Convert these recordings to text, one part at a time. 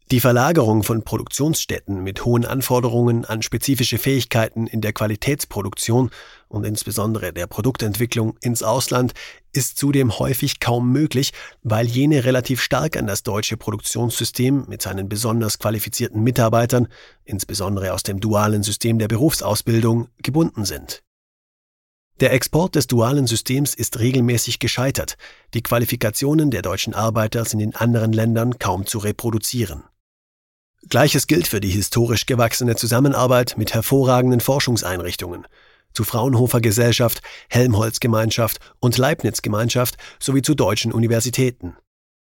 Die Verlagerung von Produktionsstätten mit hohen Anforderungen an spezifische Fähigkeiten in der Qualitätsproduktion und insbesondere der Produktentwicklung ins Ausland ist zudem häufig kaum möglich, weil jene relativ stark an das deutsche Produktionssystem mit seinen besonders qualifizierten Mitarbeitern, insbesondere aus dem dualen System der Berufsausbildung, gebunden sind. Der Export des dualen Systems ist regelmäßig gescheitert. Die Qualifikationen der deutschen Arbeiter sind in anderen Ländern kaum zu reproduzieren. Gleiches gilt für die historisch gewachsene Zusammenarbeit mit hervorragenden Forschungseinrichtungen, zu Fraunhofer Gesellschaft, Helmholtz-Gemeinschaft und Leibniz-Gemeinschaft sowie zu deutschen Universitäten.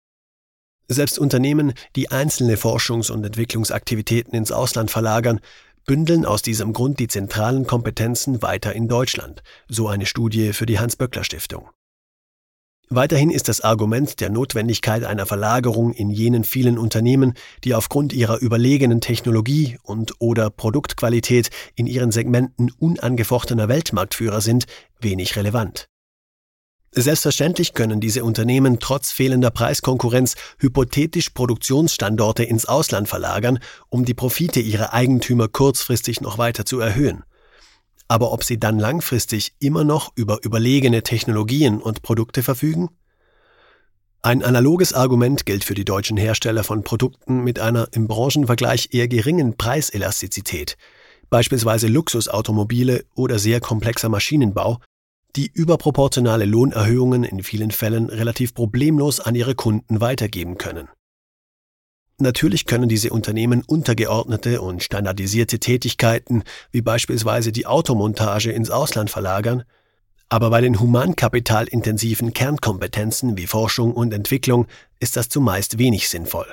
Selbst Unternehmen, die einzelne Forschungs- und Entwicklungsaktivitäten ins Ausland verlagern, bündeln aus diesem Grund die zentralen Kompetenzen weiter in Deutschland, so eine Studie für die Hans-Böckler-Stiftung. Weiterhin ist das Argument der Notwendigkeit einer Verlagerung in jenen vielen Unternehmen, die aufgrund ihrer überlegenen Technologie und/oder Produktqualität in ihren Segmenten unangefochtener Weltmarktführer sind, wenig relevant. Selbstverständlich können diese Unternehmen trotz fehlender Preiskonkurrenz hypothetisch Produktionsstandorte ins Ausland verlagern, um die Profite ihrer Eigentümer kurzfristig noch weiter zu erhöhen. Aber ob sie dann langfristig immer noch über überlegene Technologien und Produkte verfügen? Ein analoges Argument gilt für die deutschen Hersteller von Produkten mit einer im Branchenvergleich eher geringen Preiselastizität, beispielsweise Luxusautomobile oder sehr komplexer Maschinenbau, die überproportionale Lohnerhöhungen in vielen Fällen relativ problemlos an ihre Kunden weitergeben können. Natürlich können diese Unternehmen untergeordnete und standardisierte Tätigkeiten, wie beispielsweise die Automontage, ins Ausland verlagern, aber bei den humankapitalintensiven Kernkompetenzen wie Forschung und Entwicklung ist das zumeist wenig sinnvoll.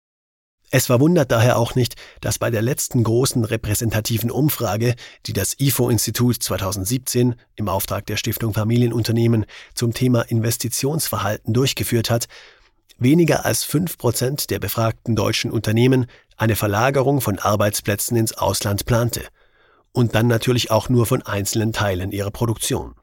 Es verwundert daher auch nicht, dass bei der letzten großen repräsentativen Umfrage, die das IFO-Institut 2017 im Auftrag der Stiftung Familienunternehmen zum Thema Investitionsverhalten durchgeführt hat, weniger als 5% der befragten deutschen Unternehmen eine Verlagerung von Arbeitsplätzen ins Ausland plante und dann natürlich auch nur von einzelnen Teilen ihrer Produktion.